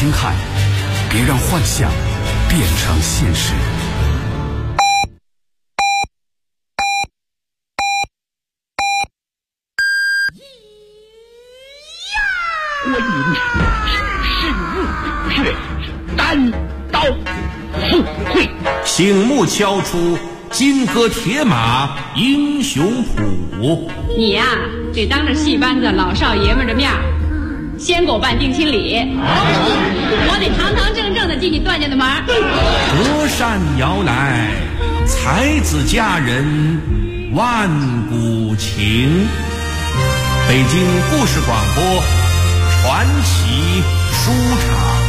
惊骇，别让幻想变成现实。 观音只是入穴，单刀赴会， 醒目敲出金戈铁马英雄谱。 你呀，得当着戏班子老少爷们的面先给我办定亲礼，我得堂堂正正的进你段家的门。 隔山遥来，才子佳人万古情。北京故事广播传奇书场。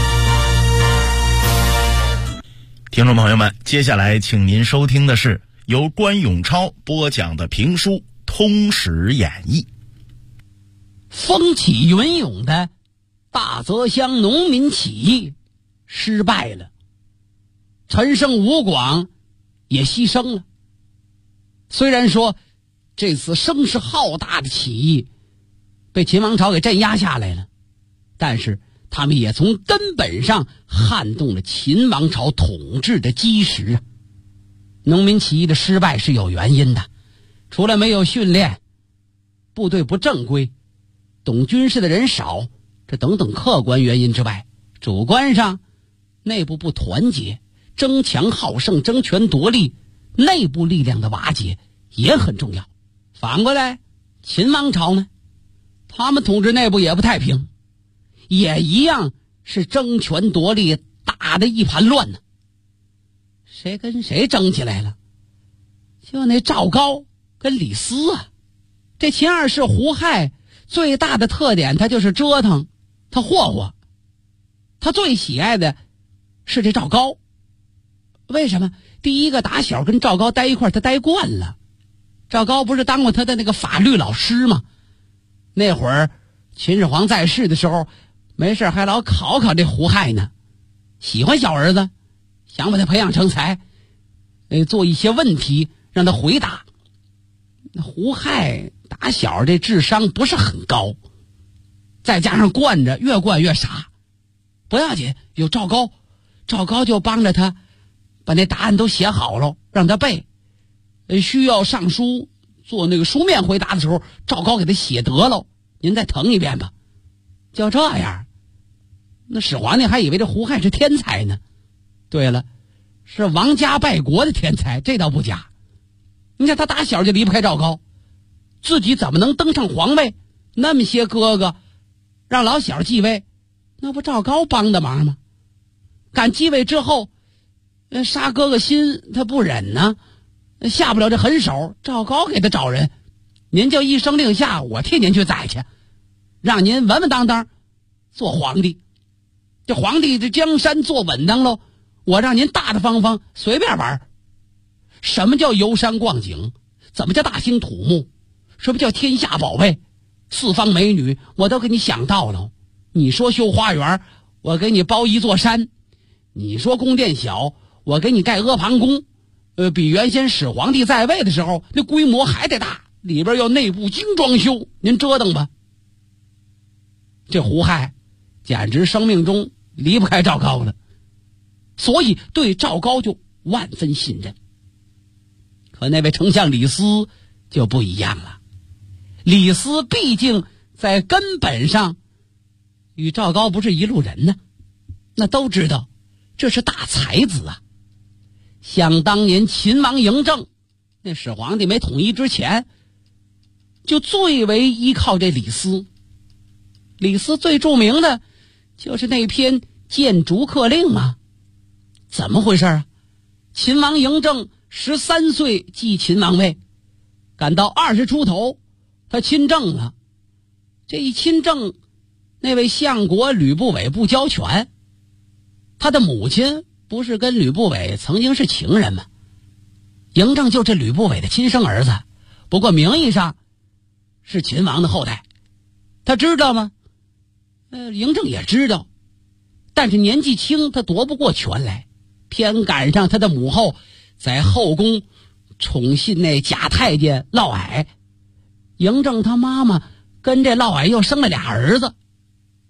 听众朋友们，接下来请您收听的是由关永超播讲的评书《通史演义》。 风起云涌的大泽乡农民起义失败了，陈胜吴广也牺牲了。虽然说这次声势浩大的起义被秦王朝给镇压下来了，但是他们也从根本上撼动了秦王朝统治的基石啊。农民起义的失败是有原因的，除了没有训练、部队不正规、懂军事的人少，这等等客观原因之外，主观上内部不团结，争强好胜，争权夺利，内部力量的瓦解也很重要。反过来，秦王朝呢，他们统治内部也不太平，也一样是争权夺利，打得一盘乱呢。谁跟谁争起来了？就那赵高跟李斯啊。这秦二世胡亥最大的特点，他就是折腾，他霍霍。他最喜爱的是这赵高。为什么？第一个，打小跟赵高待一块，他待惯了。赵高不是当过他的那个法律老师吗？那会儿秦始皇在世的时候，没事还老考考这胡亥呢，喜欢小儿子，想把他培养成才，做一些问题让他回答。那胡亥打小这智商不是很高，再加上惯着，越惯越傻。不要紧，有赵高，赵高就帮着他把那答案都写好了，让他背。需要上书做那个书面回答的时候，赵高给他写得了，您再誊一遍吧。就这样，那始皇帝还以为这胡亥是天才呢。对了，是王家败国的天才，这倒不假。你看他打小就离不开赵高，自己怎么能登上皇位？那么些哥哥让老小继位，那不赵高帮的忙吗？赶继位之后，杀哥哥心他不忍呢，下不了这狠手，赵高给他找人，您就一声令下，我替您去宰去，让您稳稳当当做皇帝。这皇帝这江山坐稳当喽，我让您大大方方随便玩。什么叫游山逛景？怎么叫大兴土木？什么叫天下宝贝？四方美女我都给你想到了。你说修花园，我给你包一座山；你说宫殿小，我给你盖阿房宫。比原先始皇帝在位的时候那规模还得大，里边要内部精装修，您折腾吧。这胡亥简直生命中离不开赵高了，所以对赵高就万分信任。可那位丞相李斯就不一样了，李斯毕竟在根本上与赵高不是一路人呢。那都知道这是大才子啊。想当年秦王嬴政，那始皇帝没统一之前，就最为依靠这李斯。李斯最著名的就是那篇谏逐客令啊。怎么回事啊？秦王嬴政13岁继秦王位，赶到20出头，他亲政了。这一亲政，那位相国吕不韦不交权，他的母亲不是跟吕不韦曾经是情人吗？嬴政就是吕不韦的亲生儿子，不过名义上是秦王的后代。他知道吗？嬴政也知道，但是年纪轻，他夺不过权来，偏赶上他的母后在后宫宠信那假太监嫪毐。嬴政他妈妈跟这嫪毐又生了俩儿子，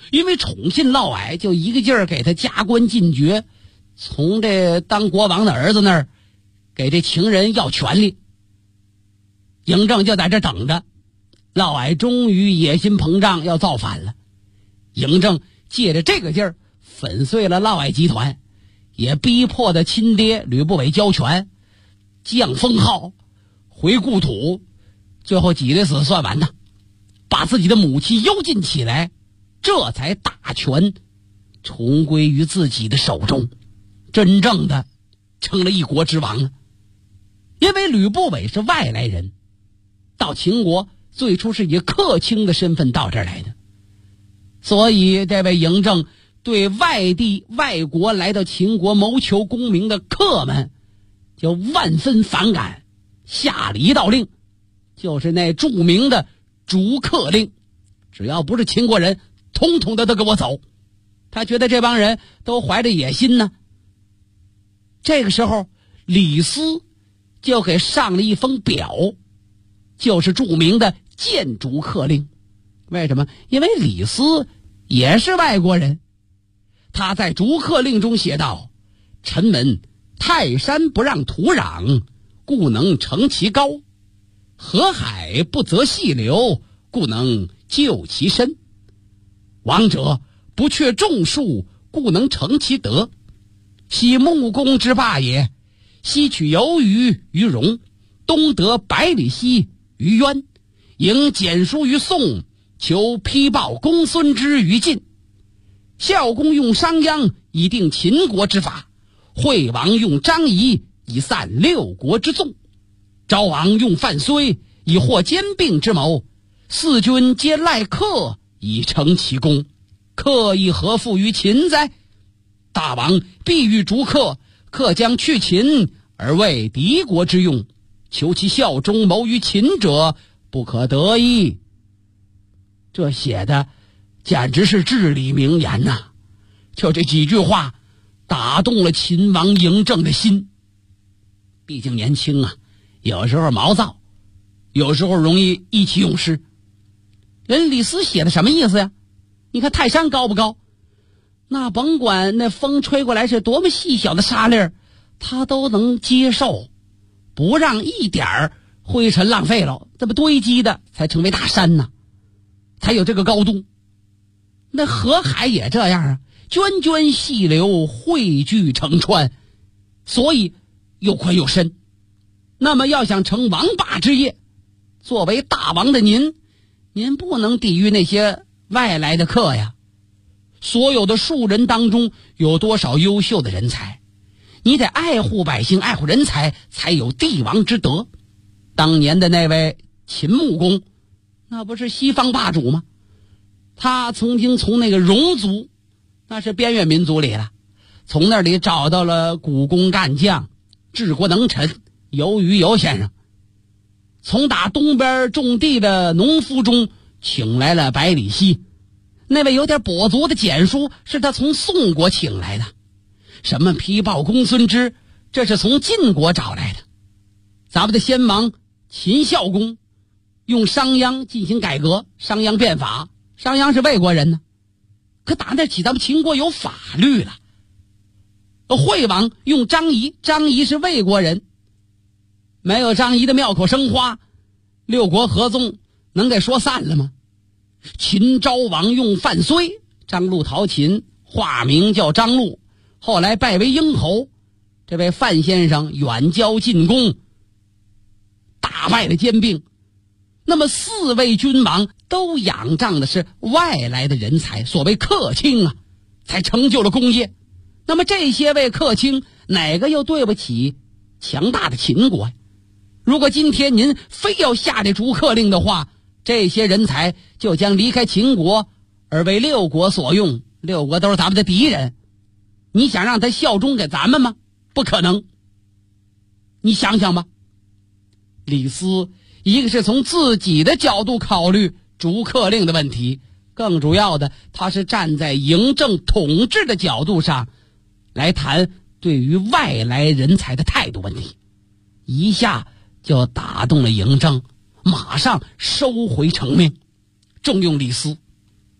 因为宠信嫪毐，就一个劲儿给他加官进爵，从这当国王的儿子那儿给这情人要权利。嬴政就在这等着，嫪毐终于野心膨胀，要造反了。嬴政借着这个劲儿粉碎了嫪毐集团，也逼迫的亲爹吕不韦交权，降封号，回故土，最后挤得死算完的，把自己的母亲幽禁起来，这才大权重归于自己的手中，真正的成了一国之王了。因为吕不韦是外来人，到秦国最初是以客卿的身份到这儿来的，所以这位嬴政对外地外国来到秦国谋求功名的客们就万分反感，下了一道令，就是那著名的逐客令，只要不是秦国人，统统的都给我走。他觉得这帮人都怀着野心呢。这个时候李斯就给上了一封表，就是著名的谏逐客令。为什么？因为李斯也是外国人。他在逐客令中写道：臣闻泰山不让土壤，故能成其高；河海不择细流，故能就其深。王者不却众数，故能成其德。昔穆公之霸也，西取游鱼于戎，东得百里奚于渊，迎简书于宋，求批报公孙之于晋。孝公用商鞅以定秦国之法，惠王用张仪以散六国之纵，昭王用范睢以获兼并之谋，四君皆赖客以成其功，客亦何负于秦哉？大王必欲逐客，客将去秦而为敌国之用，求其效忠谋于秦者，不可得矣。这写的简直是至理名言呐！就这几句话打动了秦王嬴政的心。毕竟年轻啊，有时候毛躁，有时候容易意气用事。人李斯写的什么意思呀？你看泰山高不高，那甭管那风吹过来是多么细小的沙粒儿，他都能接受，不让一点灰尘浪费了，这么堆积的才成为大山呢，才有这个高度。那河海也这样啊，涓涓细流汇聚成川，所以又宽又深。那么要想成王霸之业，作为大王的您不能抵御那些外来的客呀。所有的庶人当中有多少优秀的人才，你得爱护百姓，爱护人才，才有帝王之德。当年的那位秦穆公，那不是西方霸主吗？他曾经从那个戎族，那是边缘民族里了，从那里找到了古工干将、治国能臣游于游先生，从打东边种地的农夫中请来了百里奚，那位有点跛足的简书是他从宋国请来的，什么批报公孙之，这是从晋国找来的。咱们的先王秦孝公用商鞅进行改革，商鞅变法，商鞅是魏国人呢，可打那起咱们秦国有法律了。惠王用张仪，张仪是魏国人，没有张仪的妙口生花，六国合纵能给说散了吗？秦昭王用范睢，张陆陶秦，化名叫张陆，后来拜为英侯。这位范先生远交近攻，打败了兼并。那么四位君王都仰仗的是外来的人才，所谓客卿啊，才成就了功业。那么这些位客卿哪个又对不起强大的秦国呀？如果今天您非要下这逐客令的话，这些人才就将离开秦国而为六国所用，六国都是咱们的敌人，你想让他效忠给咱们吗？不可能。你想想吧，李斯一个是从自己的角度考虑逐客令的问题，更主要的他是站在嬴政统治的角度上来谈对于外来人才的态度问题，一下就打动了嬴政，马上收回成命，重用李斯。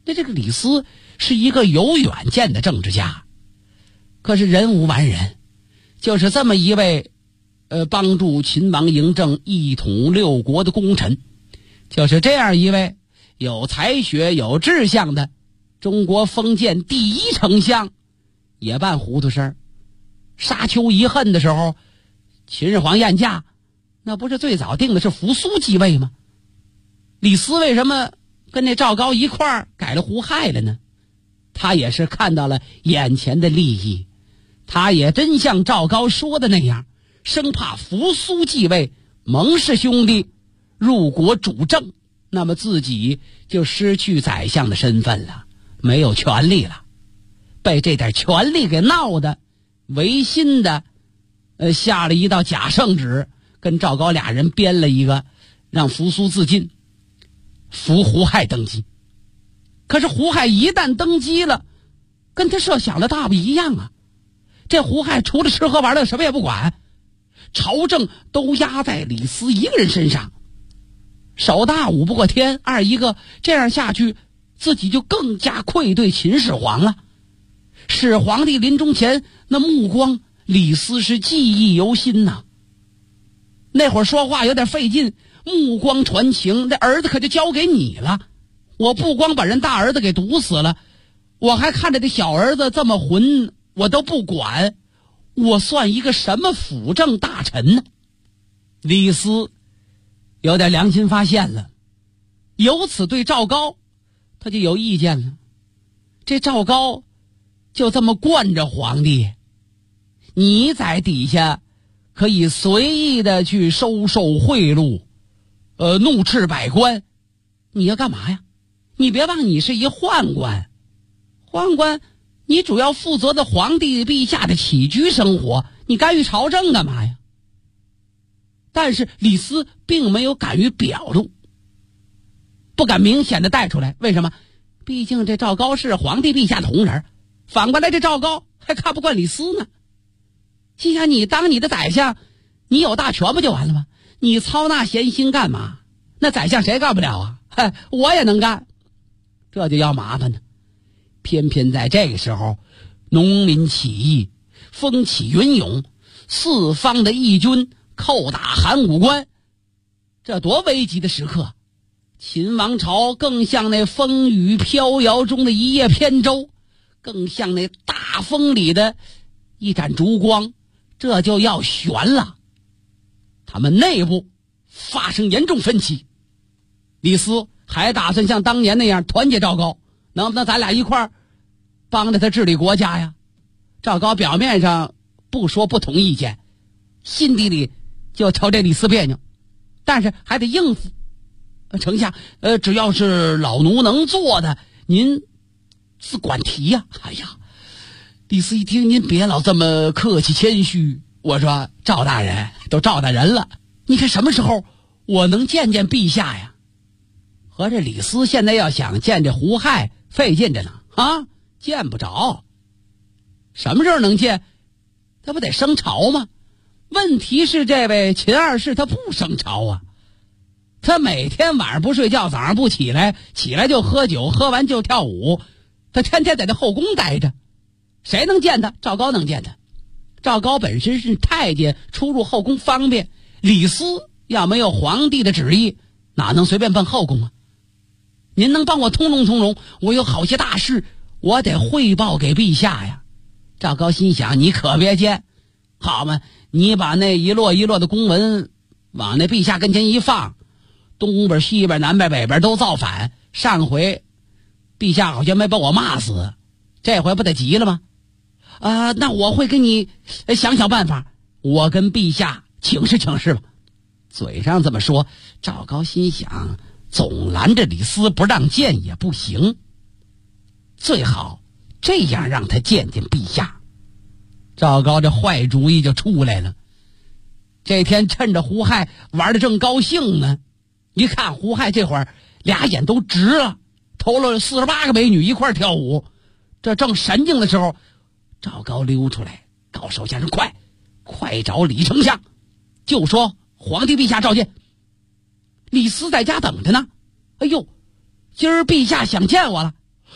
那这个李斯是一个有远见的政治家，可是人无完人，就是这么一位帮助秦王嬴政一统六国的功臣，就是这样一位有才学有志向的中国封建第一丞相，也办糊涂事儿。沙丘遗恨的时候，秦始皇宴驾，那不是最早定的是扶苏继位吗？李斯为什么跟那赵高一块儿改了胡亥了呢？他也是看到了眼前的利益，他也真像赵高说的那样，生怕扶苏继位，蒙氏兄弟入国主政，那么自己就失去宰相的身份了，没有权利了，被这点权力给闹的，违心的下了一道假圣旨，跟赵高俩人编了一个让扶苏自尽，扶胡亥登基。可是胡亥一旦登基了，跟他设想的大不一样啊！这胡亥除了吃喝玩乐什么也不管，朝政都压在李斯一个人身上，手大武不过天，二一个这样下去，自己就更加愧对秦始皇了。始皇帝临终前那目光，李斯是记忆犹新呐。那会儿说话有点费劲，目光传情，那儿子可就交给你了。我不光把人大儿子给毒死了，我还看着这小儿子这么混，我都不管，我算一个什么辅政大臣呢？李斯有点良心发现了，由此对赵高他就有意见了。这赵高就这么惯着皇帝，你在底下可以随意的去收受贿赂，怒斥百官，你要干嘛呀？你别忘你是一宦官，宦官你主要负责的皇帝陛下的起居生活，你干预朝政干嘛呀？但是李斯并没有敢于表露，不敢明显的带出来。为什么？毕竟这赵高是皇帝陛下的同人，反过来这赵高还看不惯李斯呢。心想你当你的宰相，你有大权不就完了吗？你操那闲心干嘛？那宰相谁干不了啊？我也能干。这就要麻烦呢。偏偏在这个时候，农民起义，风起云涌，四方的义军叩打函谷关，这多危急的时刻！秦王朝更像那风雨飘摇中的一叶扁舟，更像那大风里的一盏烛光，这就要悬了。他们内部发生严重分歧，李斯还打算像当年那样团结赵高，能不能咱俩一块儿帮着他治理国家呀？赵高表面上不说不同意见，心底里就瞧这李斯别扭，但是还得应付。丞相，只要是老奴能做的，您自管提呀。哎呀，李斯一听，您别老这么客气谦虚。我说赵大人，都赵大人了，你看什么时候我能见见陛下呀？合着李斯现在要想见这胡亥费劲着呢啊，见不着。什么时候能见？他不得升朝吗？问题是这位秦二世他不升朝啊，他每天晚上不睡觉，早上不起来，起来就喝酒，喝完就跳舞，他天天在这后宫待着。谁能见他？赵高能见他。赵高本身是太监，出入后宫方便。李斯要没有皇帝的旨意，哪能随便奔后宫啊？您能帮我通融通融，我有好些大事我得汇报给陛下呀。赵高心想，你可别见，好嘛，你把那一摞一摞的公文往那陛下跟前一放，东边西边南边北边都造反，上回陛下好像没把我骂死，这回不得急了吗？那我会跟你想想办法，我跟陛下请示请示吧。嘴上这么说，赵高心想，总拦着李斯不让见也不行，最好这样让他见见陛下。赵高这坏主意就出来了。这天趁着胡亥玩得正高兴呢，一看胡亥这会儿俩眼都直了，投了48个美女一块跳舞，这正神经的时候，赵高溜出来告手下人，快找李丞相，就说皇帝陛下召见。李斯在家等着呢。哎呦，今儿陛下想见我了，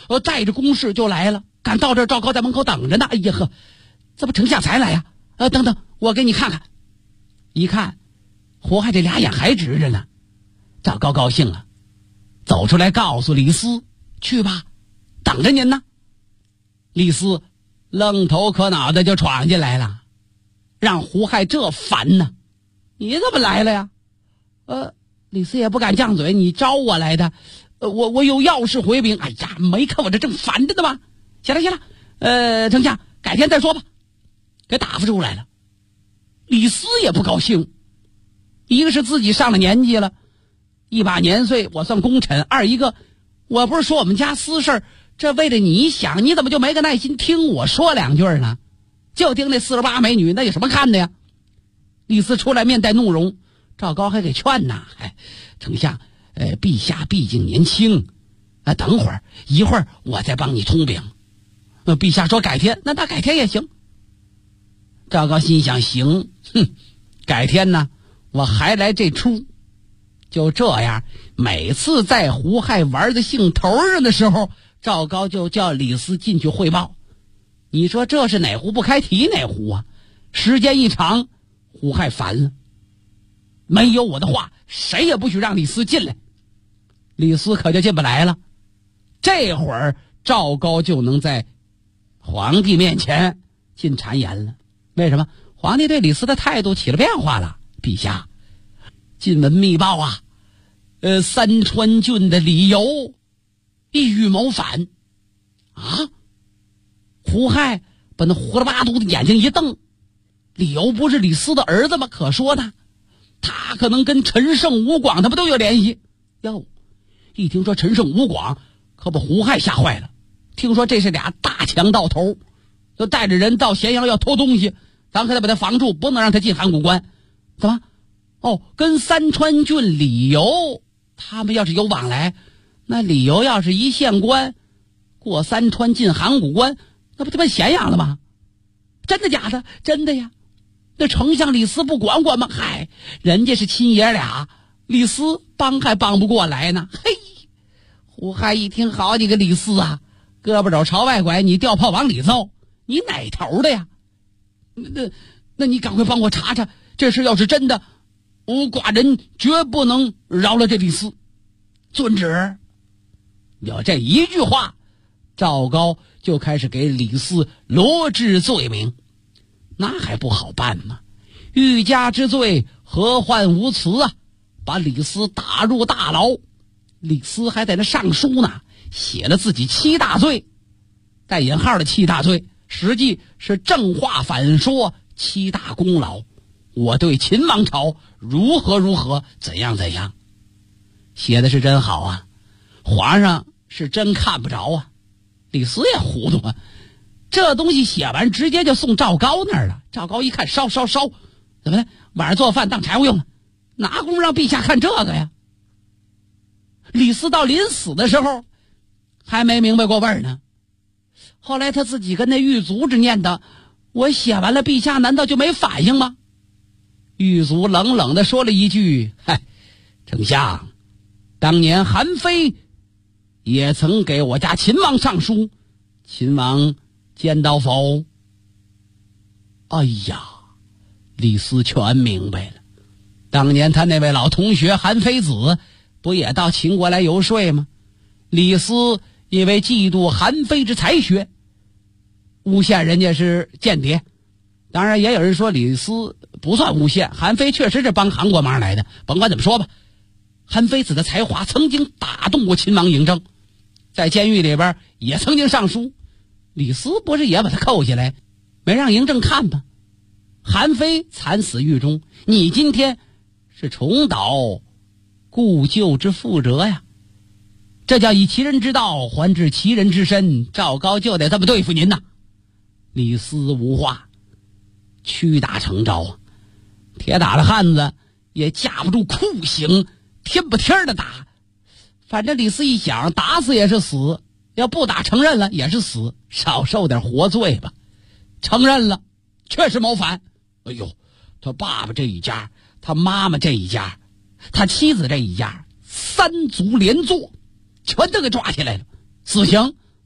带着公事就来了。赶到这儿，赵高在门口等着呢。哎呀呵，这不丞相才来呀？等等，我给你看看。一看，胡亥这俩眼还直着呢。赵高高兴了，走出来告诉李斯：“去吧，等着您呢。”李斯愣头磕脑的就闯进来了，让胡亥这烦呢。你怎么来了呀？李斯也不敢犟嘴，你招我来的，我有要事回禀。哎呀，没看我这正烦着呢吗？行了，丞相，改天再说吧。给打发出来了。李斯也不高兴，一个是自己上了年纪了，一把年岁我算功臣；二一个，我不是说我们家私事，这为了你想，你怎么就没个耐心听我说两句呢？就听那48美女，那有什么看的呀？李斯出来面带怒容，赵高还给劝呐：“丞相，陛下毕竟年轻，等会儿一会儿我再帮你通禀。”陛下说改天，那改天也行。赵高心想：行，改天呢，我还来这出。就这样，每次在胡亥玩的兴头上的时候，赵高就叫李斯进去汇报。你说这是哪壶不开提哪壶啊？时间一长，胡亥烦了，没有我的话，谁也不许让李斯进来。李斯可就进不来了。这会儿赵高就能在皇帝面前进谗言了。为什么？皇帝对李斯的态度起了变化了。陛下，晋闻密报啊，三川郡的李由意欲谋反啊！胡亥把那胡了八嘟的眼睛一瞪，李由不是李斯的儿子吗？可说呢，他可能跟陈胜、吴广他们都有联系哟。一听说陈胜、吴广，可把胡亥吓坏了。听说这是俩大强盗头，就带着人到咸阳要偷东西，咱可得把他防住，不能让他进函谷关。怎么？跟三川郡李由他们要是有往来，那李由要是一县官，过三川进函谷关，那不他妈咸阳了吗？真的假的？真的呀。那丞相李斯不管管吗？人家是亲爷俩，李斯帮还帮不过来呢。嘿，胡亥一听，好你个李斯啊，胳膊肘朝外拐，你掉炮往里揍，你哪头的呀？那你赶快帮我查查，这事要是真的，寡人绝不能饶了这李斯。遵旨。有这一句话，赵高就开始给李斯罗织罪名。那还不好办吗？欲加之罪，何患无辞啊！把李斯打入大牢。李斯还在那上书呢，写了自己7大罪，带引号的7大罪，实际是正话反说7大功劳。我对秦王朝如何如何，怎样怎样，写的是真好啊！皇上是真看不着啊。李斯也糊涂啊，这东西写完直接就送赵高那儿了。赵高一看，烧，怎么的？晚上做饭当柴火用呢，哪功夫让陛下看这个呀？李斯到临死的时候还没明白过味儿呢。后来他自己跟那狱卒之念叨：“我写完了，陛下难道就没反应吗？”狱卒冷冷地说了一句：“丞相，当年韩非也曾给我家秦王上书，秦王见到否？”哎呀，李斯全明白了。当年他那位老同学韩非子不也到秦国来游说吗？李斯因为嫉妒韩非之才学，诬陷人家是间谍。当然也有人说李斯不算诬陷，韩非确实是帮韩国忙来的。甭管怎么说吧，韩非子的才华曾经打动过秦王嬴政，在监狱里边也曾经上书。李斯不是也把他扣下来，没让嬴政看吧？韩非惨死狱中，你今天是重蹈故旧之覆辙呀！这叫以其人之道还治其人之身，赵高就得这么对付您呐！李斯无话，屈打成招啊！铁打的汉子也架不住酷刑，天不天的打。反正李斯一想，打死也是死，要不打承认了也是死，少受点活罪吧。承认了，确实谋反。哎呦，他爸爸这一家，他妈妈这一家，他妻子这一家，3族连坐，全都给抓起来了，死刑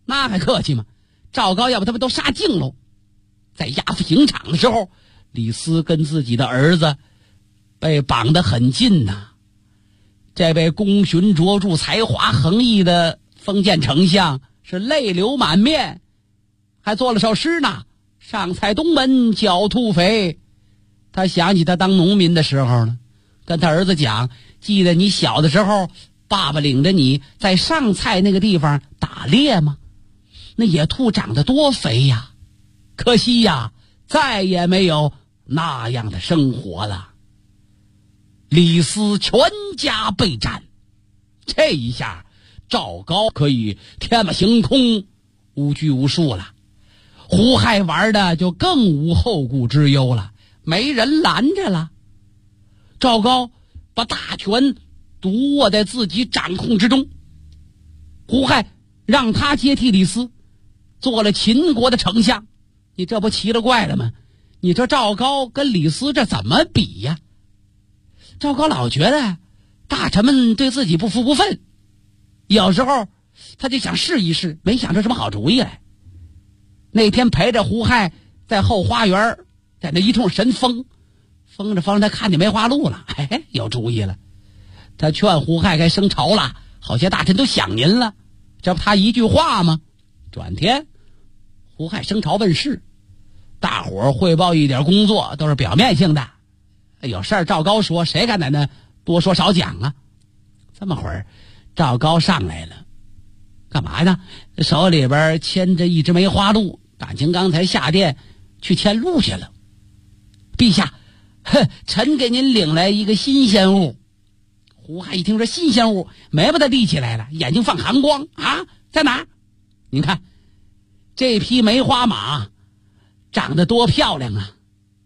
那还客气吗？赵高要不他们都杀尽喽。在押赴刑场的时候，李斯跟自己的儿子被绑得很近呐。这位功勋卓著、才华横溢的封建丞相是泪流满面，还做了首诗呢：上蔡东门狡兔肥。他想起他当农民的时候呢，跟他儿子讲，记得你小的时候爸爸领着你在上蔡那个地方打猎吗？那野兔长得多肥呀，可惜呀，再也没有那样的生活了。李斯全家被斩，这一下赵高可以天马行空，无拘无束了。胡亥玩的就更无后顾之忧了，没人拦着了。赵高把大权独握在自己掌控之中，胡亥让他接替李斯，做了秦国的丞相。你这不奇了怪了吗？你这赵高跟李斯这怎么比呀？赵高老觉得大臣们对自己不服不忿，有时候他就想试一试，没想出什么好主意来。那天陪着胡亥在后花园，在那一通神风着风着，他看见梅花鹿了，有主意了。他劝胡亥该升朝了，好些大臣都想您了，这不他一句话吗？转天胡亥升朝问事，大伙儿汇报一点工作都是表面性的，有事儿赵高说，谁敢在那多说少讲啊？这么会儿赵高上来了，干嘛呢？手里边牵着一只梅花鹿，感情刚才下殿去牵鹿去了。陛下，臣给您领来一个新鲜物。胡亥一听说新鲜物，眉毛都立起来了，眼睛放寒光啊！在哪儿？您看这匹梅花马长得多漂亮啊！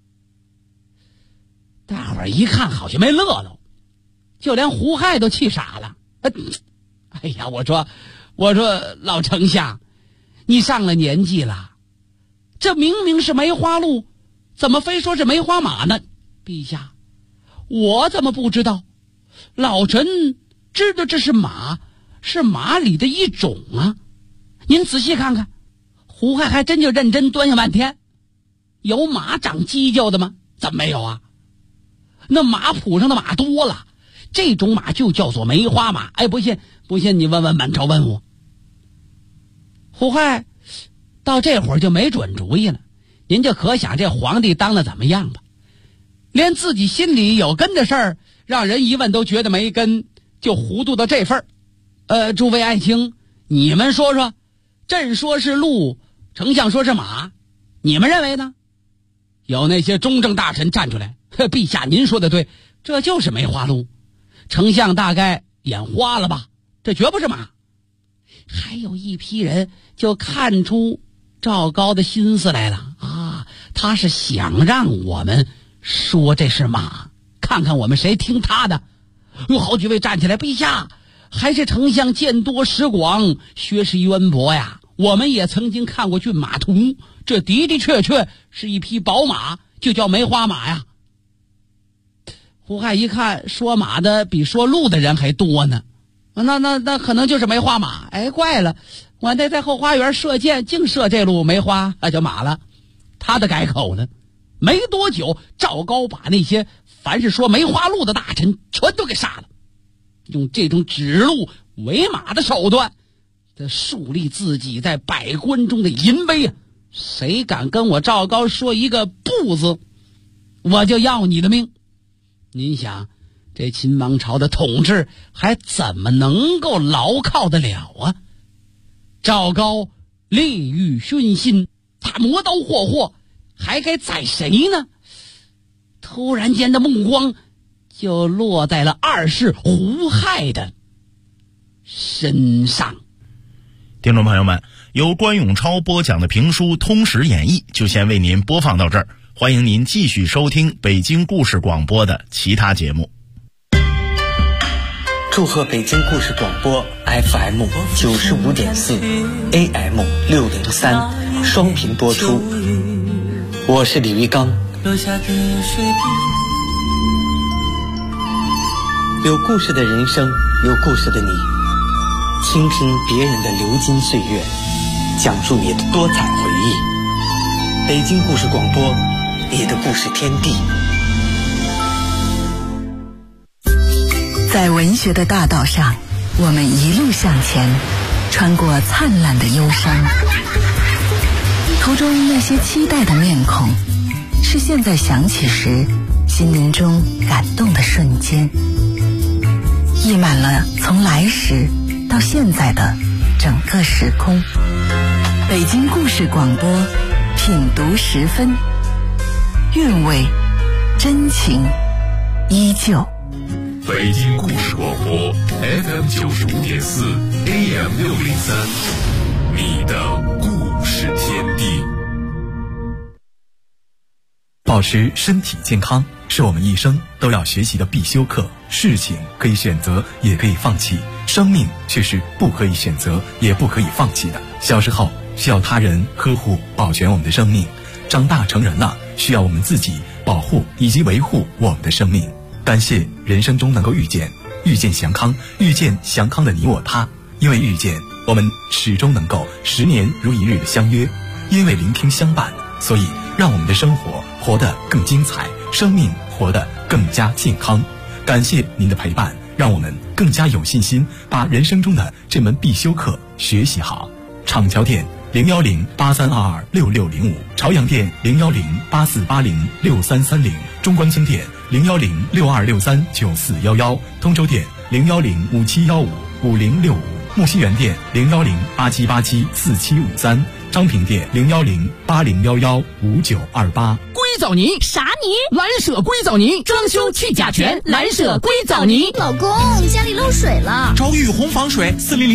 大伙儿一看好像没乐喽，就连胡亥都气傻了。哎呀，我说老丞相，你上了年纪了，这明明是梅花鹿，怎么非说是梅花马呢？陛下，我怎么不知道？老臣知道这是马，是马里的一种啊。您仔细看看，胡亥还真就认真端详半天。有马长犄角的吗？怎么没有啊？那马谱上的马多了，这种马就叫做梅花马。不信你问问满朝文武。胡亥到这会儿就没准主意了，您就可想这皇帝当的怎么样吧。连自己心里有根的事儿，让人一问都觉得没根，就糊涂到这份儿。诸位爱卿，你们说说，朕说是鹿，丞相说是马，你们认为呢？有那些中正大臣站出来，陛下您说的对，这就是梅花鹿，丞相大概眼花了吧，这绝不是马。还有一批人就看出赵高的心思来了啊，他是想让我们说这是马，看看我们谁听他的。有好几位站起来，陛下，还是丞相见多识广，学识渊博呀，我们也曾经看过骏马图，这的的确确是一匹宝马，就叫梅花马呀。胡亥一看说马的比说鹿的人还多呢，那可能就是梅花马。怪了，我那在后花园射箭，净射这路梅花，那就马了。他的改口呢，没多久赵高把那些凡是说梅花鹿的大臣全都给杀了，用这种指鹿为马的手段，他树立自己在百官中的淫威啊！谁敢跟我赵高说一个不字，我就要你的命。您想，这秦王朝的统治还怎么能够牢靠得了啊？赵高利欲熏心，他磨刀霍霍，还该宰谁呢？突然间的目光就落在了二世胡亥的身上。 听众朋友们，由关永超播讲的评书《通史演义》就先为您播放到这儿，欢迎您继续收听北京故事广播的其他节目。 祝贺北京故事广播 FM 95.4 AM 603双频播出，我是李玉刚。有故事的人生，有故事的你，倾听别人的流金岁月， 讲述你的多彩回忆。北京故事广播，你的故事天地。 在文学的大道上，我们一路向前，穿过灿烂的忧伤，途中那些期待的面孔，是现在想起时心灵中感动的瞬间，溢满了从来时到现在的整个时空。北京故事广播，品读10分，韵味真情依旧。 北京故事广播 FM 95.4 AM 603，你的故事天地。 保持身体健康是我们一生都要学习的必修课。事情可以选择，也可以放弃，生命却是不可以选择，也不可以放弃的。小时候需要他人呵护保全我们的生命，长大成人了，需要我们自己保护以及维护我们的生命。感谢人生中能够遇见祥康，遇见祥康的你我他。因为遇见，我们始终能够10年如一日的相约；因为聆听相伴，所以让我们的生活活得更精彩，生命活得更加健康。感谢您的陪伴，让我们更加有信心把人生中的这门必修课学习好。厂桥店01083226605，朝阳店01084806330，中关村店01062639411，通州店01057155065，木樨园店01087874753，昌平店01080115928。 硅藻泥啥泥？蓝舍硅藻泥，装修去甲醛，蓝舍硅藻泥。 老公，家里漏水了， 找雨虹防水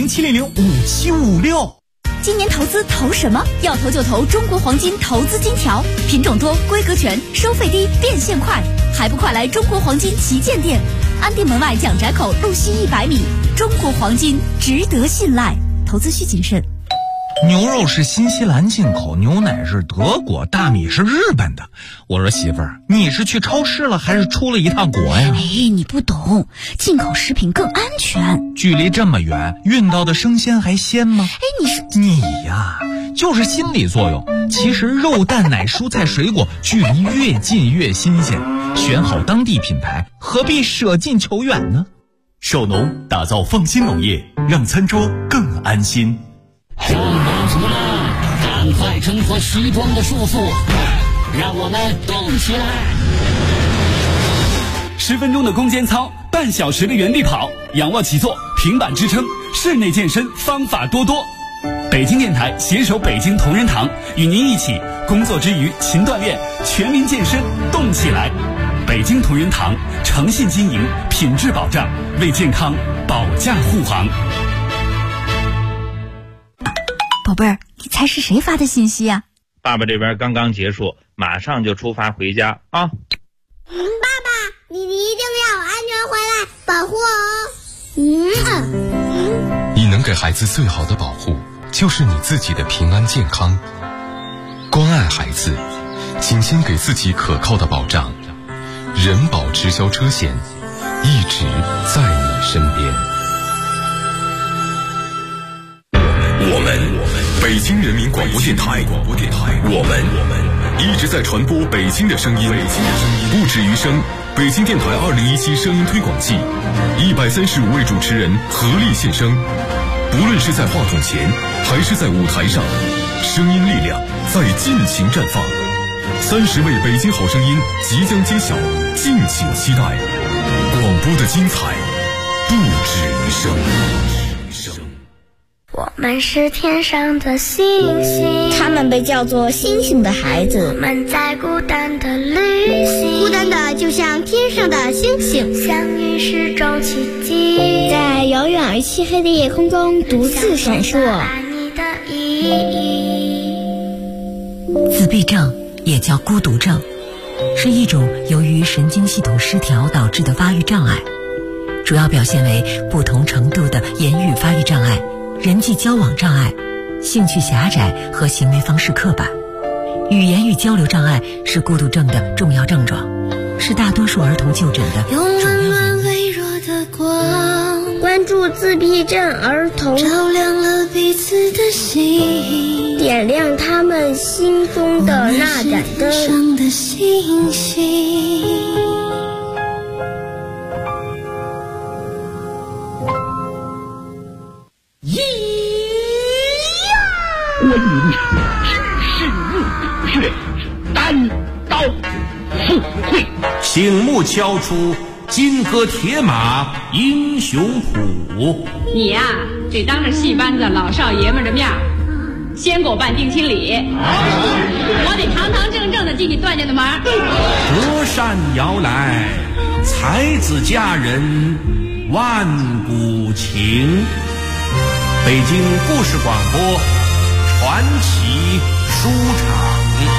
，400705756。 今年投资投什么？要投就投中国黄金投资金条，品种多，规格全，收费低，变现快，还不快来中国黄金旗舰店，安定门外蒋宅口路西100米。中国黄金值得信赖，投资需谨慎。 牛肉是新西兰进口，牛奶是德国，大米是日本的。我说媳妇儿，你是去超市了还是出了一趟国呀？ 哎，你不懂，进口食品更安全。 距离这么远，运到的生鲜还鲜吗？ 哎， 你呀，就是心理作用。其实肉蛋奶蔬菜水果距离越近越新鲜，选好当地品牌，何必舍近求远呢？ 首农打造放心农业，让餐桌更安心。 上班族们，赶快挣脱西装的束缚，让我们动起来 ！10分钟的攻坚操，半小时的原地跑，仰卧起坐，平板支撑，室内健身方法多多。北京电台携手北京同仁堂，与您一起工作之余勤锻炼，全民健身动起来。北京同仁堂诚信经营，品质保障，为健康保驾护航。 宝贝儿，你猜是谁发的信息啊？ 爸爸这边刚刚结束，马上就出发回家啊！ 爸爸，你一定要安全回来，保护我哦。 你能给孩子最好的保护，就是你自己的平安健康。关爱孩子，请先给自己可靠的保障。人保直销车险，一直在你身边。我们北京人民广播电台，我们一直在传播北京的声音，不止于声。北京电台2017声音推广季，135位主持人合力献声，不论是在话筒前还是在舞台上，声音力量在尽情绽放。30位北京好声音即将揭晓，敬请期待。广播的精彩不止于声。 我们是天上的星星， 他们被叫做星星的孩子。 我们在孤单的旅行， 孤单的就像天上的星星， 相遇是种奇迹， 在遥远而漆黑的夜空中独自闪烁。 爱你的意义。 自闭症也叫孤独症，是一种由于神经系统失调导致的发育障碍，主要表现为不同程度的言语发育障碍、人际交往障碍、兴趣狭窄和行为方式刻板。语言与交流障碍是孤独症的重要症状，是大多数儿童就诊的主要原因。 用温暖微弱的光，温关注自闭症儿童， 照亮了彼此的心， 点亮他们心中的那盏灯。 上的星星。 关云知识入穴，单刀赴会， 醒目敲出金戈铁马英雄谱。 你呀，得当着戏班子老少爷们的面先给我办定亲礼，我得堂堂正正的进你段家的门。 隔山摇来，才子佳人万古情。北京故事广播传奇书场。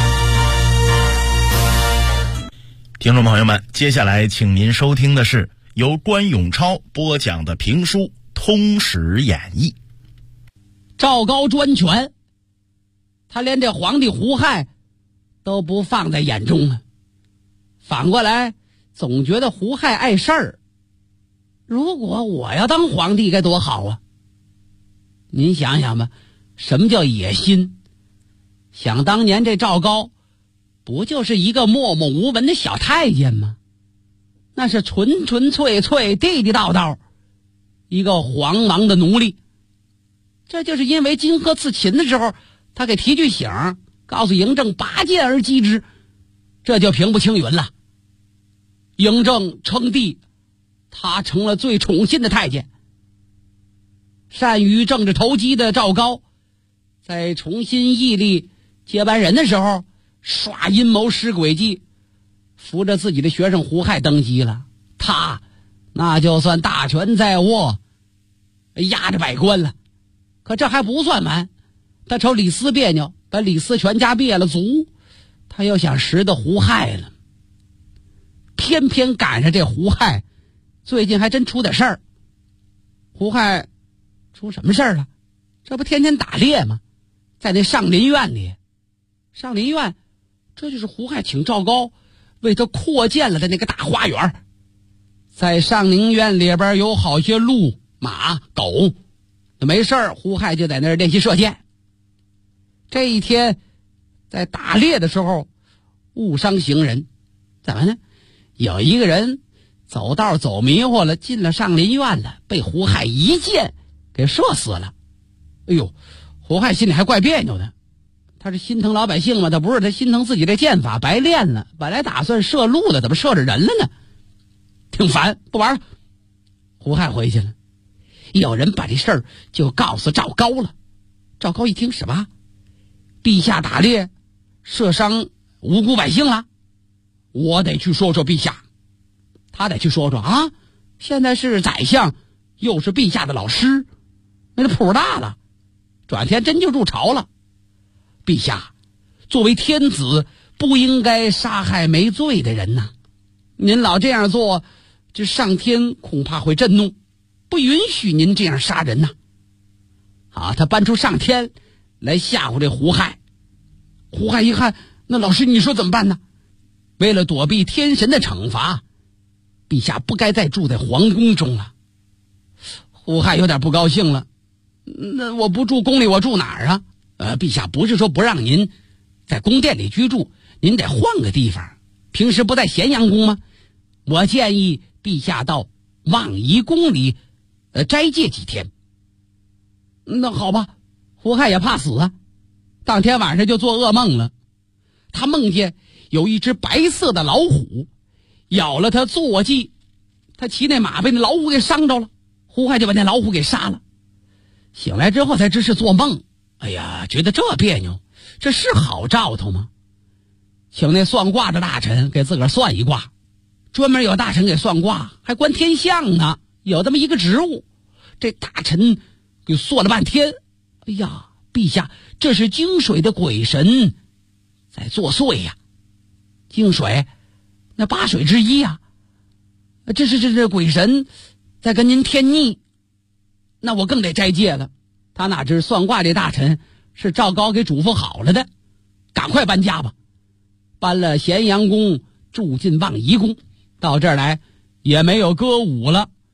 听众朋友们，接下来请您收听的是由关永超播讲的评书《通史演义》。 赵高专权，他连这皇帝胡亥都不放在眼中啊。反过来，总觉得胡亥碍事儿。如果我要当皇帝该多好啊！您想想吧，什么叫野心？想当年这赵高不就是一个默默无闻的小太监吗？那是纯纯粹粹地地道道一个皇王的奴隶。这就是因为金戈刺秦的时候，他给提句醒，告诉嬴政拔剑而击之，这就平步青云了。嬴政称帝，他成了最宠信的太监。善于政治投机的赵高，在重新屹立接班人的时候，耍阴谋施诡计，扶着自己的学生胡亥登基了。他那就算大权在握，压着百官了。可这还不算完，他瞅李斯别扭，把李斯全家灭了族，他又想识得胡亥了。偏偏赶上这胡亥最近还真出点事儿。胡亥出什么事儿了？这不天天打猎吗？在那上林苑里，上林苑这就是胡亥请赵高为他扩建了的那个大花园。在上林苑里边有好些鹿、马、狗，没事儿胡亥就在那儿练习射箭。这一天在打猎的时候误伤行人，怎么呢？有一个人走道走迷糊了，进了上林苑了，被胡亥一箭给射死了。哎呦，胡亥心里还怪别扭的，他是心疼老百姓嘛，他不是，他心疼自己这剑法白练了，本来打算射鹿的，怎么射着人了呢？挺烦，不玩了。胡亥回去了，有人把这事儿就告诉赵高了。赵高一听，什么？陛下打猎射伤无辜百姓了？我得去说说陛下。他得去说说啊，现在是宰相，又是陛下的老师，那谱大了，转天真就入朝了。陛下作为天子，不应该杀害没罪的人呐，您老这样做，这上天恐怕会震怒，不允许您这样杀人呐。啊，他搬出上天来吓唬这胡亥。胡亥一看，那老师你说怎么办呢？为了躲避天神的惩罚，陛下不该再住在皇宫中了。胡亥有点不高兴了，那我不住宫里我住哪儿啊？陛下不是说不让您在宫殿里居住，您得换个地方。平时不在咸阳宫吗？我建议陛下到望夷宫里斋戒几天。那好吧，胡亥也怕死啊，当天晚上就做噩梦了。他梦见有一只白色的老虎咬了他坐骑，他骑那马被那老虎给伤着了，胡亥就把那老虎给杀了。醒来之后才知是做梦，哎呀，觉得这别扭，这是好兆头吗？请那算卦的大臣给自个儿算一卦，专门有大臣给算卦，还观天象呢，有这么一个职务。这大臣给算了半天，哎呀，陛下，这是泾水的鬼神在作祟呀。泾水那8水之一呀，这鬼神在跟您添腻，那我更得斋戒了。他哪知算卦这大臣是赵高给嘱咐好了的，赶快搬家吧。搬了咸阳宫，住进望夷宫，到这儿来也没有歌舞了，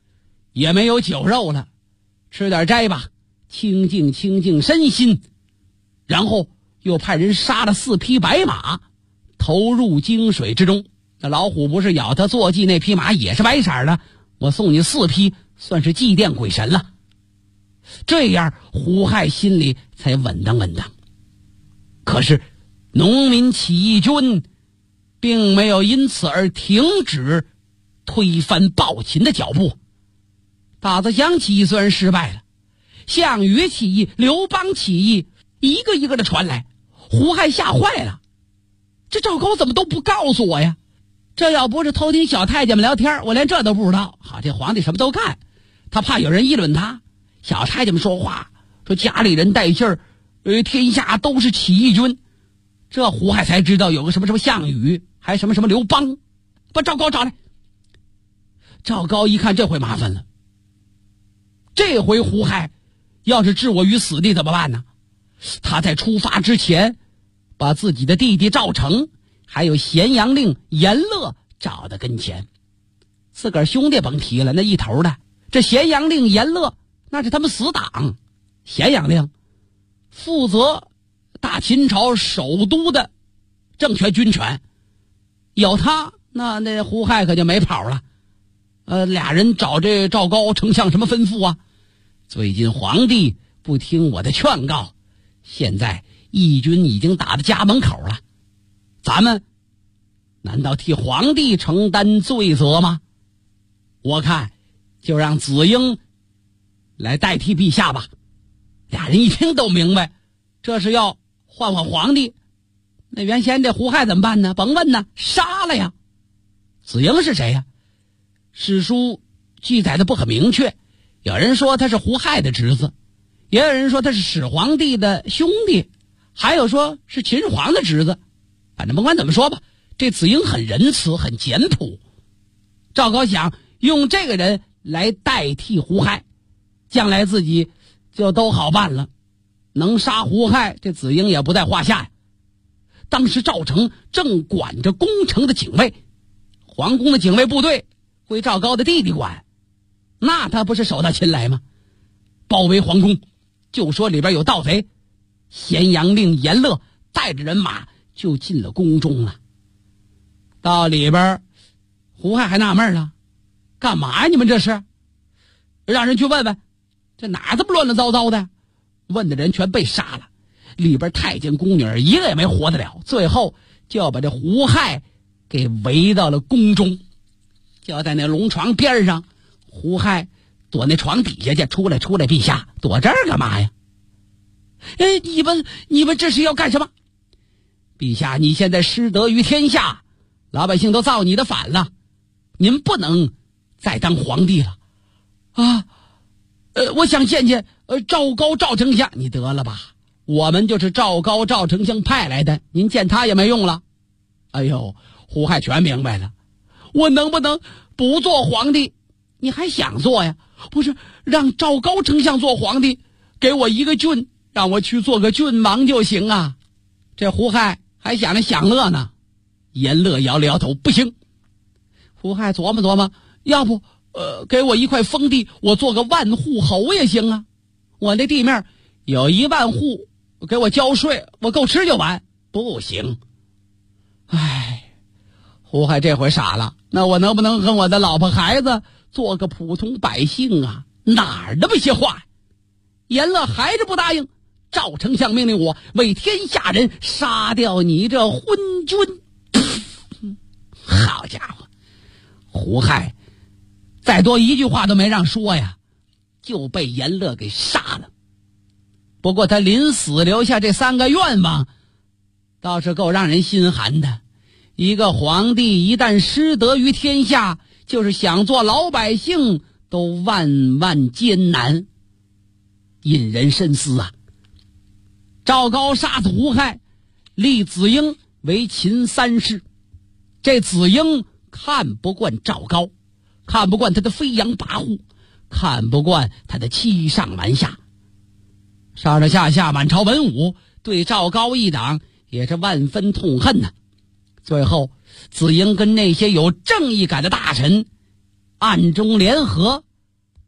也没有酒肉了，吃点斋吧，清净身心。然后又派人杀了4匹白马，投入泾水之中。那老虎不是咬他坐骑那匹马也是白色的，我送你4匹，算是祭奠鬼神了。这样胡亥心里才稳当。可是农民起义军并没有因此而停止推翻暴秦的脚步。打子乡起义虽然失败了，项羽起义、刘邦起义一个一个的传来，胡亥吓坏了。这赵高怎么都不告诉我呀？这要不是偷听小太监们聊天，我连这都不知道。好，这皇帝什么都干，他怕有人议论他。小太监们说话，说家里人带信儿，天下都是起义军。这胡亥才知道有个什么项羽，还什么刘邦，把赵高找来。赵高一看这回麻烦了，这回胡亥要是置我于死地怎么办呢？他在出发之前把自己的弟弟赵成还有咸阳令严乐找到跟前。自个儿兄弟甭提了，那一头的这咸阳令严乐那是他们死党。咸阳令负责大秦朝首都的政权军权，有他那胡亥可就没跑了。俩人找这赵高丞相什么吩咐啊？最近皇帝不听我的劝告，现在义军已经打到家门口了，咱们难道替皇帝承担罪责吗？我看就让子婴来代替陛下吧。俩人一听都明白，这是要换皇帝。那原先这胡亥怎么办呢？甭问呢，杀了呀。子婴是谁呀？史书记载的不很明确，有人说他是胡亥的侄子，也有人说他是始皇帝的兄弟，还有说是秦始皇的侄子。反正甭管怎么说吧，这子婴很仁慈很简朴。赵高想用这个人来代替胡亥，将来自己就都好办了，能杀胡亥这子婴也不在话下呀。当时赵成正管着宫城的警卫，皇宫的警卫部队归赵高的弟弟管，那他不是手到擒来吗？包围皇宫，就说里边有盗贼，咸阳令严乐带着人马就进了宫中了。到里边胡亥还纳闷了，干嘛呀你们这是？让人去问问，这哪这么乱乱糟糟的？问的人全被杀了，里边太监宫女一个也没活得了，最后就要把这胡亥给围到了宫中。就在那龙床边上，胡亥躲那床底下去，出来陛下，躲这儿干嘛呀？你们这是要干什么？陛下，你现在失德于天下，老百姓都造你的反了，您不能再当皇帝了啊！我想见见赵高赵丞相。你得了吧，我们就是赵高赵丞相派来的，您见他也没用了。哎呦，胡亥全明白了，我能不能不做皇帝？你还想做呀？不是让赵高丞相做皇帝，给我一个郡，让我去做个郡王就行啊。这胡亥还想着享乐呢。严乐摇了摇头，不行。胡亥琢磨琢磨，要不给我一块封地，我做个万户侯也行啊。我那地面有1万户，给我交税，我够吃就完。不行。唉，胡亥这回傻了，那我能不能跟我的老婆孩子做个普通百姓啊？哪儿那么些话？严乐还是不答应。赵丞相命令我为天下人杀掉你这昏君。好家伙，胡亥再多一句话都没让说呀，就被严乐给杀了。不过他临死留下这3个愿望，倒是够让人心寒的。一个皇帝一旦失德于天下，就是想做老百姓都万万艰难，引人深思啊。赵高杀死胡亥，立子婴为秦3世。这子婴看不惯赵高，看不惯他的飞扬跋扈，看不惯他的欺上瞒下。上上下下满朝文武对赵高一党也是万分痛恨呐。最后子婴跟那些有正义感的大臣暗中联合，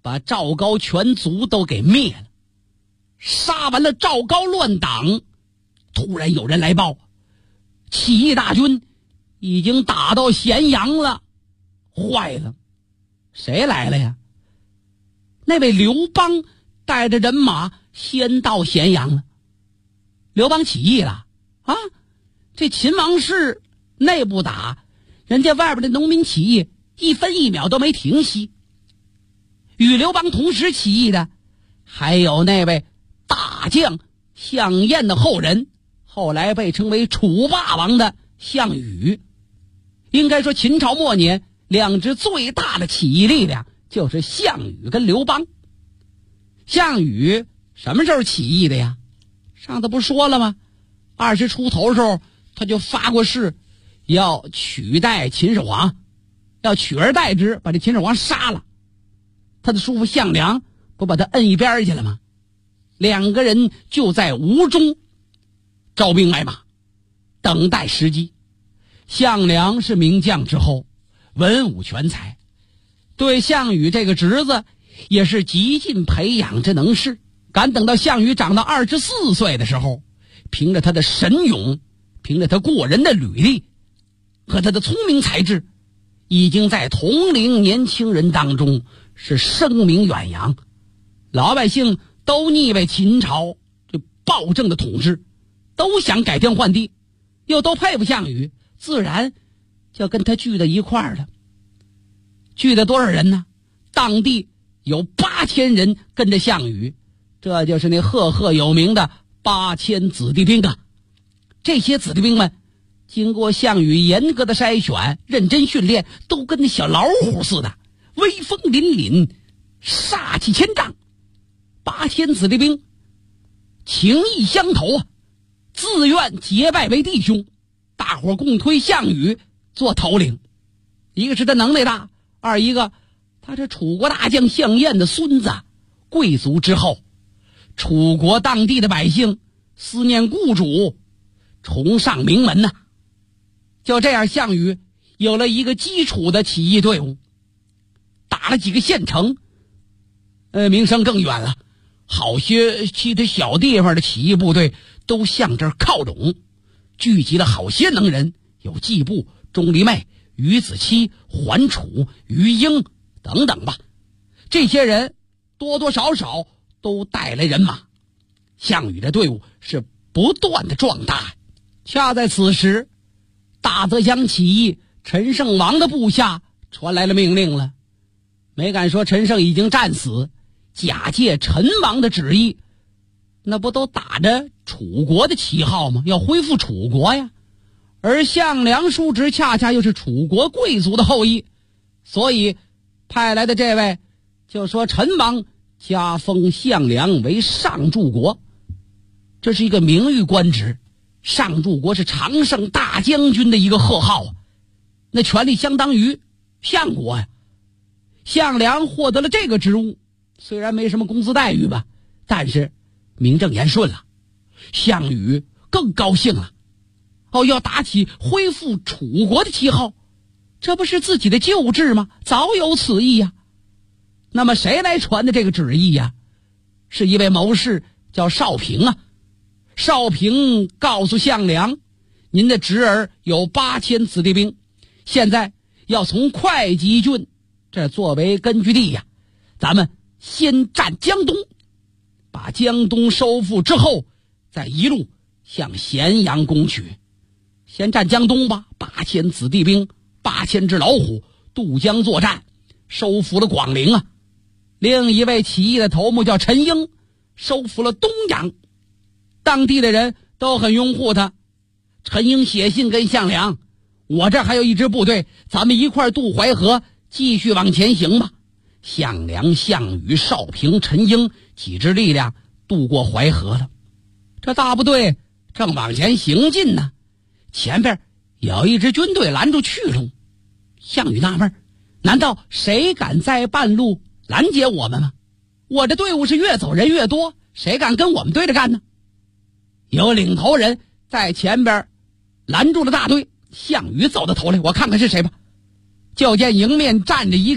把赵高全族都给灭了。杀完了赵高乱党，突然有人来报，起义大军已经打到咸阳了。坏了，谁来了呀？那位刘邦带着人马先到咸阳了。刘邦起义了啊！这秦王室内部打，人家外边的农民起义一分一秒都没停息。与刘邦同时起义的还有那位大将项燕的后人，后来被称为楚霸王的项羽。应该说秦朝末年两支最大的起义力量就是项羽跟刘邦。项羽什么时候起义的呀？上次不说了吗？20出头的时候他就发过誓，要取代秦始皇，要取而代之，把这秦始皇杀了。他的叔父项梁不把他摁一边去了吗？两个人就在吴中招兵买马，等待时机。项梁是名将之后，文武全才，对项羽这个侄子也是极尽培养之能事。敢等到项羽长到24岁的时候，凭着他的神勇，凭着他过人的履历和他的聪明才智，已经在同龄年轻人当中是声名远扬。老百姓都腻歪秦朝这暴政的统治，都想改天换地，又都佩服项羽，自然就跟他聚到一块儿了。聚了多少人呢？当地有8000人跟着项羽，这就是那赫赫有名的8000子弟兵啊！这些子弟兵们经过项羽严格的筛选，认真训练，都跟那小老虎似的，威风凛凛，杀气千丈。8000子弟兵情义相投啊，自愿结拜为弟兄，大伙共推项羽做头领。一个是他能耐大，二一个他是楚国大将项燕的孙子，贵族之后。楚国当地的百姓思念故主，崇尚名门呐。就这样，项羽有了一个基础的起义队伍，打了几个县城，名声更远了。好些其他小地方的起义部队都向这儿靠拢，聚集了好些能人，有季布、钟离昧、于子期、桓楚、于英等等吧。这些人多多少少都带来人马，项羽的队伍是不断的壮大。恰在此时，大泽乡起义陈胜王的部下传来了命令了。没敢说陈胜已经战死，假借陈王的旨意，那不都打着楚国的旗号吗？要恢复楚国呀。而项梁叔侄恰恰又是楚国贵族的后裔，所以派来的这位就说陈王加封项梁为上柱国，这是一个名誉官职。上柱国是常胜大将军的一个贺号啊，那权力相当于相国呀。项梁获得了这个职务，虽然没什么工资待遇吧，但是名正言顺了。项羽更高兴了，要打起恢复楚国的旗号，这不是自己的旧制吗？早有此意呀。那么谁来传的这个旨意呀？是一位谋士叫邵平啊。邵平告诉项梁，您的侄儿有8000子弟兵，现在要从会稽郡这作为根据地呀，咱们先占江东，把江东收复之后，再一路向咸阳攻取。先占江东吧，8000子弟兵，8000只老虎渡江作战，收复了广陵啊。另一位起义的头目叫陈英，收复了东阳，当地的人都很拥护他。陈英写信跟项梁，我这还有一支部队，咱们一块渡淮河，继续往前行吧。项梁、项羽、邵平、陈英几支力量渡过淮河了。这大部队正往前行进呢，前边有一支军队拦住去路。项羽纳闷，难道谁敢在半路拦截我们吗？我这队伍是越走人越多，谁敢跟我们对着干呢？有领头人在前边拦住了大队，项羽走到头来，我看看是谁吧。就见迎面站着一个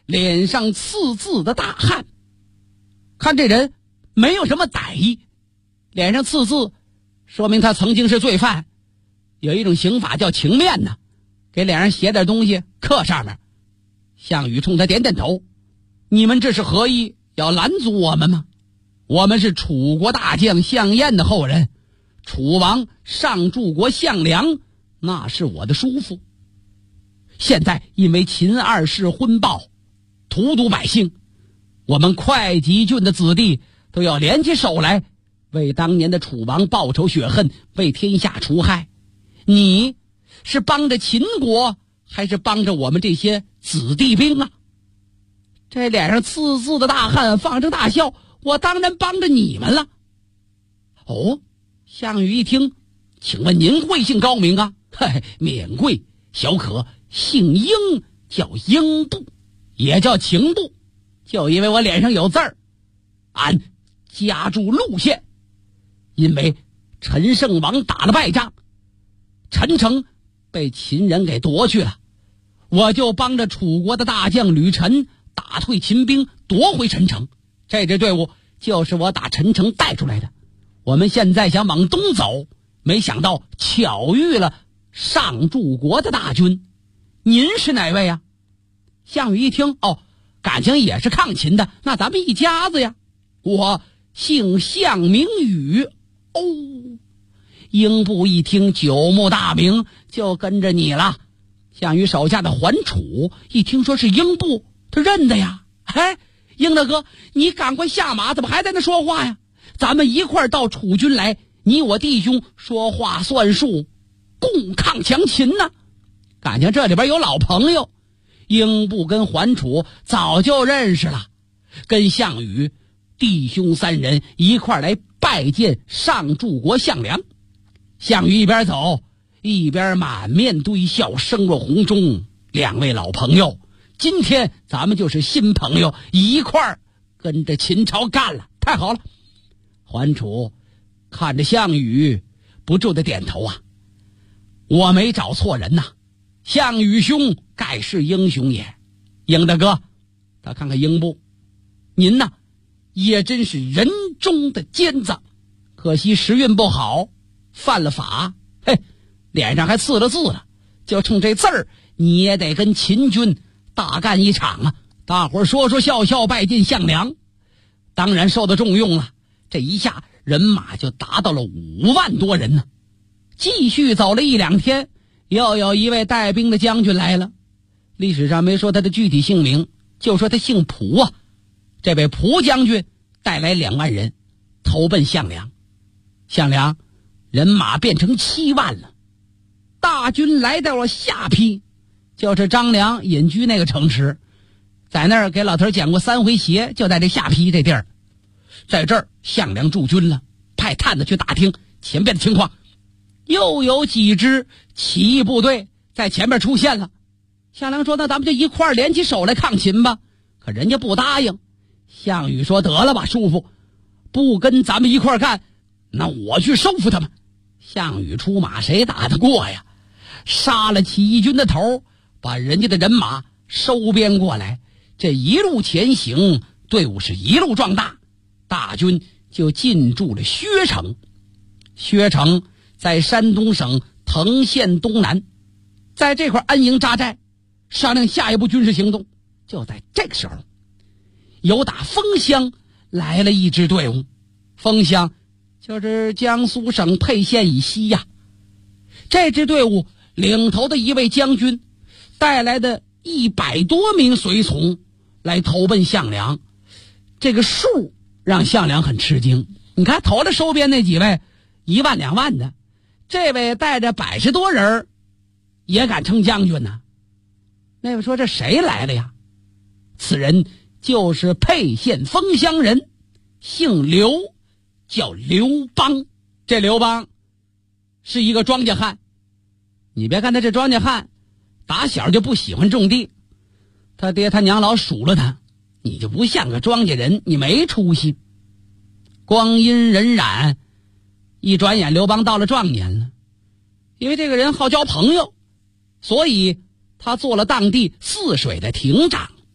脸上刺字的大汉。看这人没有什么歹意，脸上刺字说明他曾经是罪犯，有一种刑法叫情面呢，给脸上写点东西刻上面。项羽冲他点点头，你们这是何意？要拦阻我们吗？我们是楚国大将项燕的后人，楚王上柱国项梁那是我的叔父，现在因为秦二世昏暴荼毒百姓，我们会稽郡的子弟都要联起手来为当年的楚王报仇雪恨，为天下除害。你是帮着秦国还是帮着我们这些子弟兵啊？这脸上刺字的大汉放声大笑，我当然帮着你们了。哦，项羽一听，请问您贵姓高明啊？嘿，免贵，小可姓英，叫英布，也叫秦布，就因为我脸上有字儿。俺家住陆县，因为陈胜王打了败仗，陈城被秦人给夺去了，我就帮着楚国的大将吕臣打退秦兵，夺回陈城。这支队伍就是我打陈城带出来的。我们现在想往东走，没想到巧遇了上柱国的大军。您是哪位啊？项羽一听，哦，感情也是抗秦的，那咱们一家子呀。我姓项名羽。哦，英布一听久慕大名，就跟着你了。项羽手下的桓楚一听说是英布，他认得呀。哎，英大哥，你赶快下马，怎么还在那说话呀？咱们一块儿到楚军来，你我弟兄说话算数，共抗强秦呢。感情这里边有老朋友，英布跟桓楚早就认识了，跟项羽弟兄三人一块儿来拜见上柱国项梁。项羽一边走一边满面堆笑，声若洪钟。两位老朋友，今天咱们就是新朋友，一块儿跟着秦朝干了，太好了。桓楚看着项羽不住的点头啊，我没找错人呐，项羽兄盖世英雄也。英大哥，他看看英布，您呐也真是人中的尖子，可惜时运不好，犯了法，嘿，脸上还刺了字了，就冲这字儿，你也得跟秦军大干一场啊！大伙儿说说笑笑拜见项梁，当然受到重用了。这一下人马就达到了5万多人呢。继续走了1、2天，又有一位带兵的将军来了，历史上没说他的具体姓名，就说他姓蒲啊。这位蒲将军带来2万人，投奔项梁。项梁人马变成7万了。大军来到了下邳，就是张良隐居那个城池，在那儿给老头讲过3回邪，就在这下邳这地儿。在这儿项梁驻军了，派探子去打听前边的情况，又有几支起义部队在前面出现了。项梁说，那咱们就一块儿联起手来抗秦吧。可人家不答应。项羽说，得了吧，叔父，不跟咱们一块儿干，那我去收服他们。项羽出马，谁打得过呀？杀了起义军的头，把人家的人马收编过来，这一路前行，队伍是一路壮大，大军就进驻了薛城。薛城在山东省滕县东南，在这块安营扎寨，商量下一步军事行动。就在这个时候，由打丰乡来了一支队伍。丰乡就是江苏省沛县以西呀。这支队伍领头的一位将军带来的100多名随从来投奔项梁，这个数让项梁很吃惊。你看头了收编那几位1万2万的，这位带着100多人也敢称将军呢。那位说，这谁来了呀？此人就是沛县丰乡人，姓刘，叫刘邦。这刘邦是一个庄稼汉，你别看他这庄稼汉打小就不喜欢种地，他爹他娘老数落他，你就不像个庄稼人，你没出息。光阴荏苒，一转眼刘邦到了壮年了。因为这个人好交朋友，所以他做了当地泗水的亭长。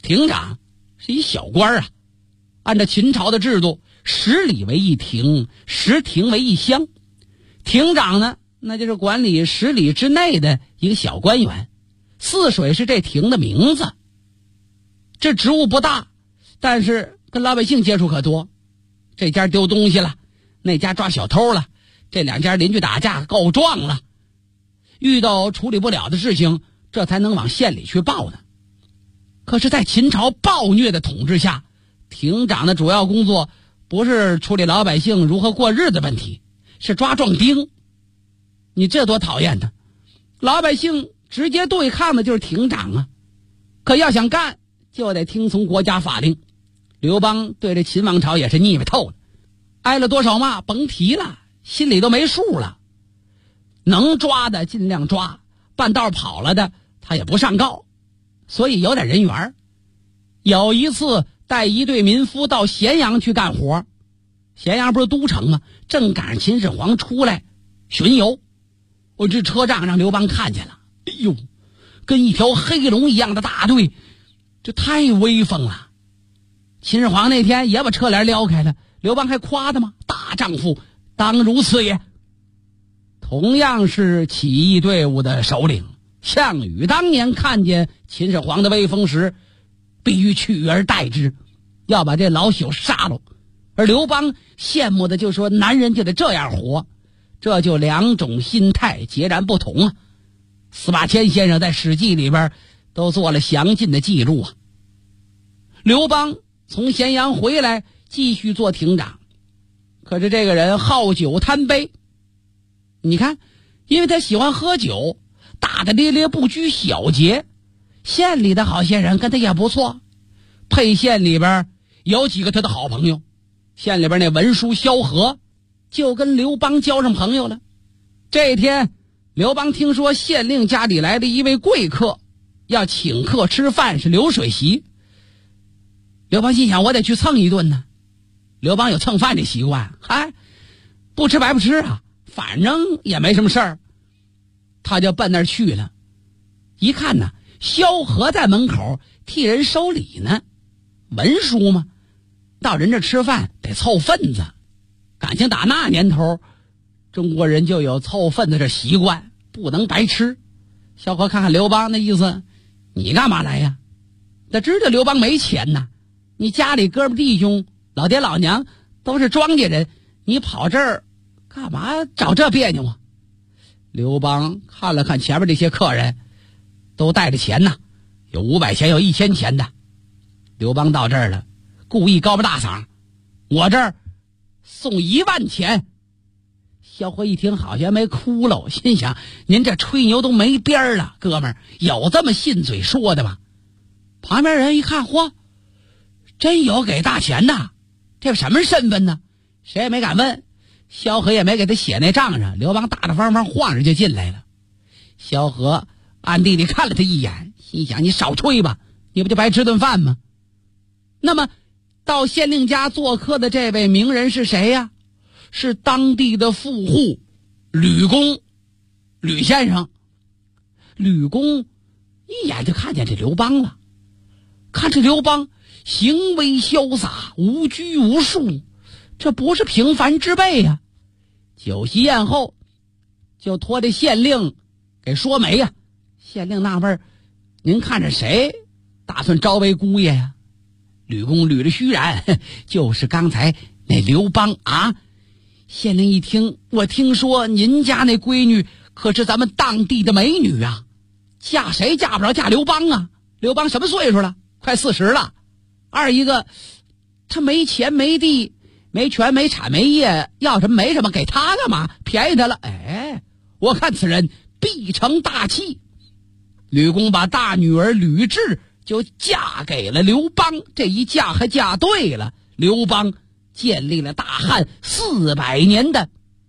亭长是一小官啊，按照秦朝的制度，10里为一亭，10亭为一乡。亭长呢，那就是管理10里之内的一个小官员。泗水是这亭的名字。这职务不大，但是跟老百姓接触可多。这家丢东西了，那家抓小偷了，这2家邻居打架告状了，遇到处理不了的事情，这才能往县里去报呢。可是在秦朝暴虐的统治下，亭长的主要工作不是处理老百姓如何过日子问题，是抓壮丁。你这多讨厌的，老百姓直接对抗的就是亭长啊。可要想干，就得听从国家法令。刘邦对这秦王朝也是腻歪透了，挨了多少骂甭提了，心里都没数了。能抓的尽量抓，半道跑了的他也不上告，所以有点人缘。有一次带一队民夫到咸阳去干活，咸阳不是都城吗？正赶上秦始皇出来巡游，这车仗让刘邦看见了，哎呦，跟一条黑龙一样的大队，这太威风了。秦始皇那天也把车帘撩开了，刘邦还夸他吗？大丈夫当如此也。同样是起义队伍的首领，项羽当年看见秦始皇的威风时，必须取而代之，要把这老朽杀了。而刘邦羡慕的就说男人就得这样活，这就2种心态截然不同啊。司马迁先生在《史记》里边都做了详尽的记录啊。刘邦从咸阳回来继续做亭长，可是这个人好酒贪杯。你看，因为他喜欢喝酒，大大咧咧不拘小节，县里的好些人跟他也不错。沛县里边有几个他的好朋友，县里边那文书萧何就跟刘邦交上朋友了。这天刘邦听说县令家里来了一位贵客，要请客吃饭，是流水席。刘邦心想，我得去蹭一顿呢。刘邦有蹭饭这习惯，不吃白不吃啊，反正也没什么事儿，他就奔那儿去了。一看呢，萧何在门口替人收礼呢。文书嘛，到人这吃饭得凑份子，感情打那年头中国人就有凑份子这习惯，不能白吃。萧何看看刘邦那意思，你干嘛来呀？他知道刘邦没钱呐，你家里哥们弟兄老爹老娘都是庄稼人，你跑这儿干嘛找这别扭啊？刘邦看了看前面这些客人，都带着钱呐，有500钱有1000钱的。刘邦到这儿了，故意高不大嗓，我这儿送1万钱。萧何一听好像没哭了，心想您这吹牛都没边儿了，哥们儿有这么信嘴说的吗？旁边人一看，嚯，真有给大钱的，这什么身份呢？谁也没敢问，萧何也没给他写那账上。刘邦大大方方晃着就进来了。萧何暗地里看了他一眼，心想你少吹吧，你不就白吃顿饭吗？那么到县令家做客的这位名人是谁呀？是当地的富户吕公，吕先生。吕公一眼就看见这刘邦了，看这刘邦行为潇洒，无拘无束，这不是平凡之辈呀。酒席宴后就托这县令给说媒呀。县令纳闷，您看着谁打算招为姑爷呀？吕公捋着须髯，就是刚才那刘邦啊。县令一听，我听说您家那闺女可是咱们当地的美女啊，嫁谁嫁不着嫁刘邦啊。刘邦什么岁数了？快40了。二一个他没钱没地没权没产没业，要什么没什么，给他干嘛？便宜他了。我看此人必成大器。吕公把大女儿吕雉就嫁给了刘邦，这一嫁还嫁对了。刘邦建立了大汉400年的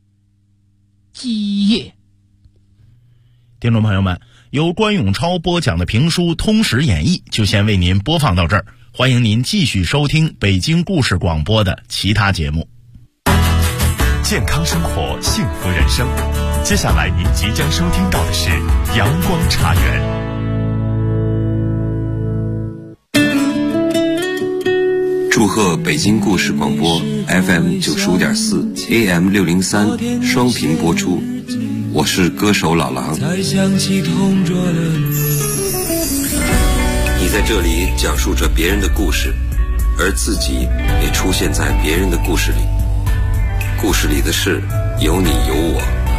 基业。 听众朋友们，由关永超播讲的评书《通史演义》就先为您播放到这儿，欢迎您继续收听北京故事广播的其他节目。 健康生活，幸福人生。接下来您即将收听到的是阳光茶园。 祝贺北京故事广播 FM 95.4 AM 603双频播出，我是歌手老狼。你在这里讲述着别人的故事，而自己也出现在别人的故事里，故事里的事有你有我。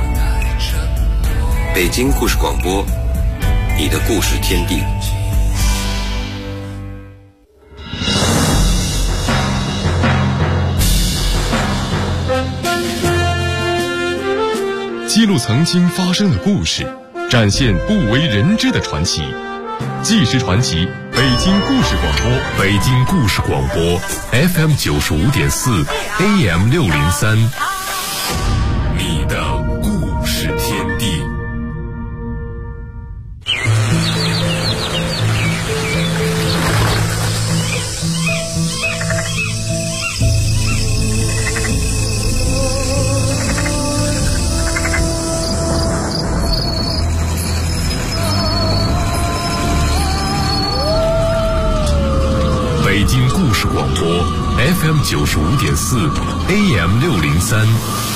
北京故事广播，你的故事天地。 记录曾经发生的故事，展现不为人知的传奇。纪实传奇，北京故事广播，北京故事广播 FM 95.4 AM 603，你的故事天地。北京故事广播 FM 95.4 AM 603。